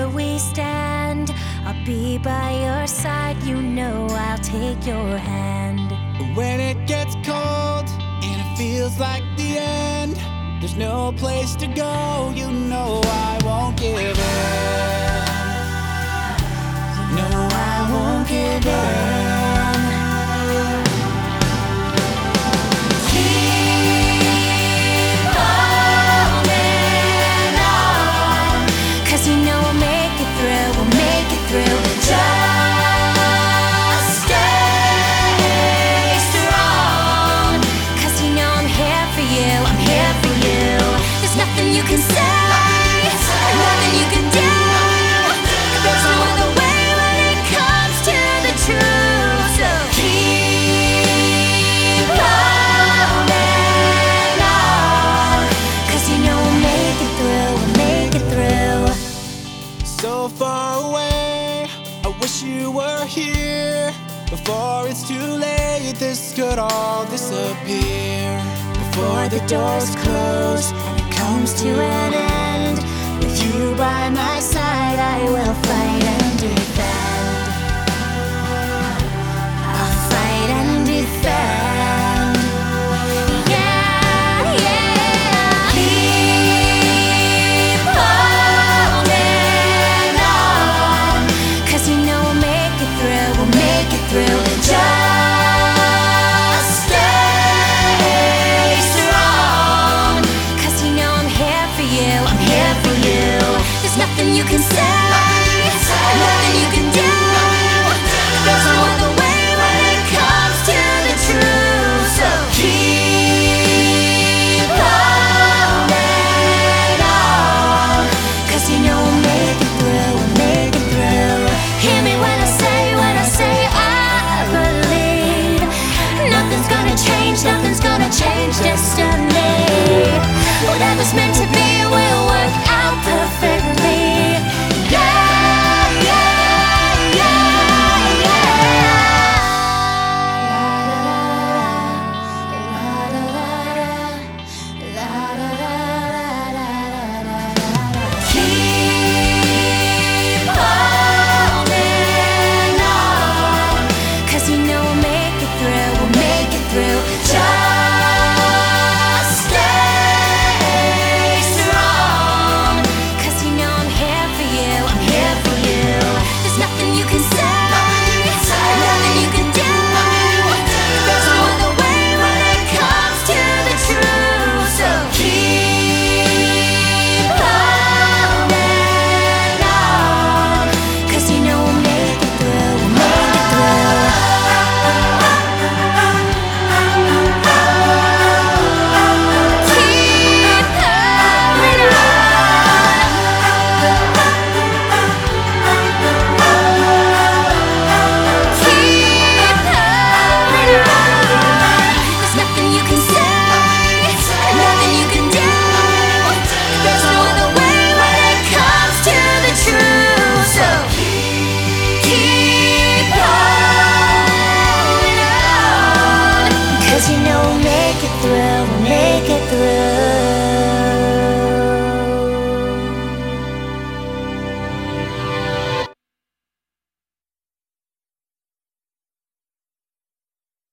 wherever we stand, I'll be by your side, you know I'll take your hand. When it gets cold and it feels like the end, there's no place to go, you know I won't give in. No, I won't give in. You can say, nothing you can do. There's no other way when it comes to the truth. So keep holding on, 'cause you know we'll make it through, we'll make it through. So far away, I wish you were here. Before it's too late, this could all disappear. Before the doors close and it comes to an end, with you by my side I will fight